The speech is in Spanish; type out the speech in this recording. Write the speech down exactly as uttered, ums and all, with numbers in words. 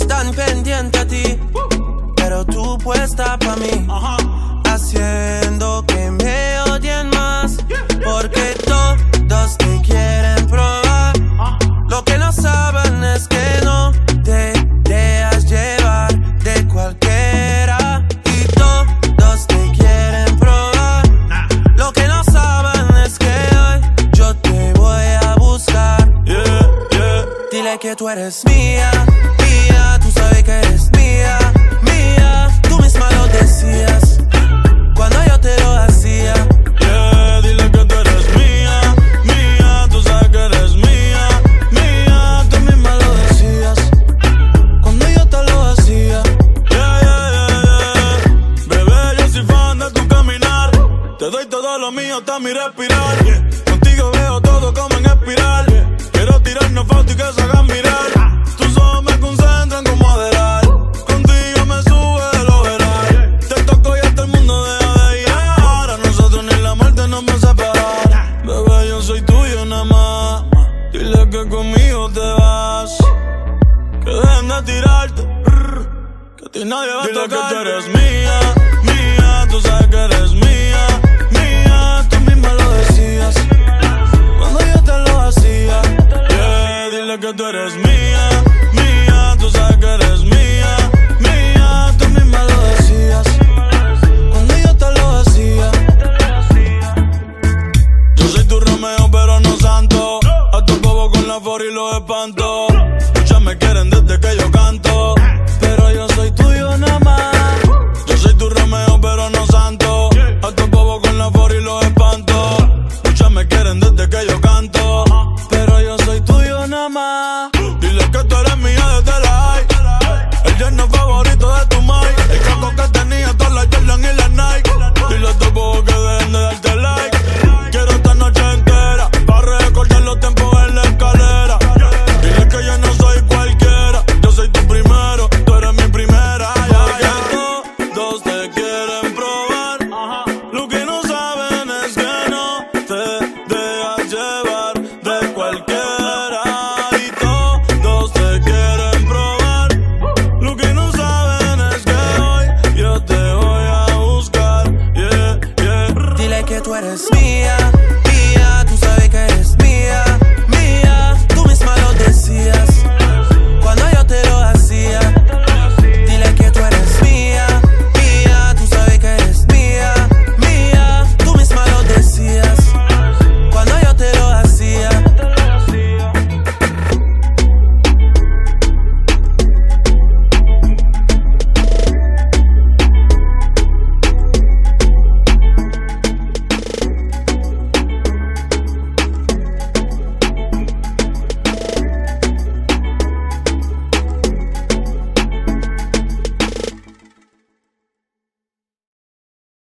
tan pendiente a ti, pero tú puesta pa' mí, haciendo que me odien más, porque todos te quieren probar. Lo que no saben es que no te dejas llevar de cualquiera, y todos te quieren probar. Lo que no saben es que hoy yo te voy a buscar. Yeah, yeah. Dile que tú eres mía, mía, tú sabes que eres mía, mía. Tú misma lo decías cuando yo te lo hacía. Yeah, dile que tú eres mía, mía, tú sabes que eres mía, mía. Tú misma lo decías cuando yo te lo hacía. Yeah, yeah, yeah, yeah. Bebé, yo soy fan de tu caminar. Te doy todo lo mío hasta mi respirar. Contigo veo todo como en espiral. Quiero tirarnos fotos y que se hagan mirar. Tus ojos me concentran como Adderall. Contigo me sube lo veral. Te toco y hasta el mundo deja de llegar. A nosotros ni la muerte nos va a separar. Bebé, yo soy tuyo nada más. Dile que conmigo te vas. Que dejen de tirarte. Que a ti nadie va a tocar. Dile que tú eres mía, mía. Tú sabes que eres mía, mía. Tú misma lo decías cuando yo te lo hacía. Yeah, dile que tú eres mía, mía. Tú sabes que eres mía, mía. Tú misma lo decías cuando yo te lo hacía. Yo soy tu Romeo pero no santo. A tu bobo con la for y los espanto. Muchas me quieren desde que yo canto, pero yo soy tuyo nada más. Yo soy tu Romeo pero no santo. A tu bobo con la for y los espanto. Muchas me quieren desde que yo canto, pero yo soy tuyo nada más. dile que tú eres mía desde la high. El yerno favorito de tu mai. El coco que tenía todas las Jordan y las Nike. Dile a tu bobo que dejen de darte like. Quiero esta noche entera para recordar los tiempos en la escalera. Dile que yo no soy cualquiera. Yo soy tu primero, tú eres mi primera. Ya, ya. Todos te quieren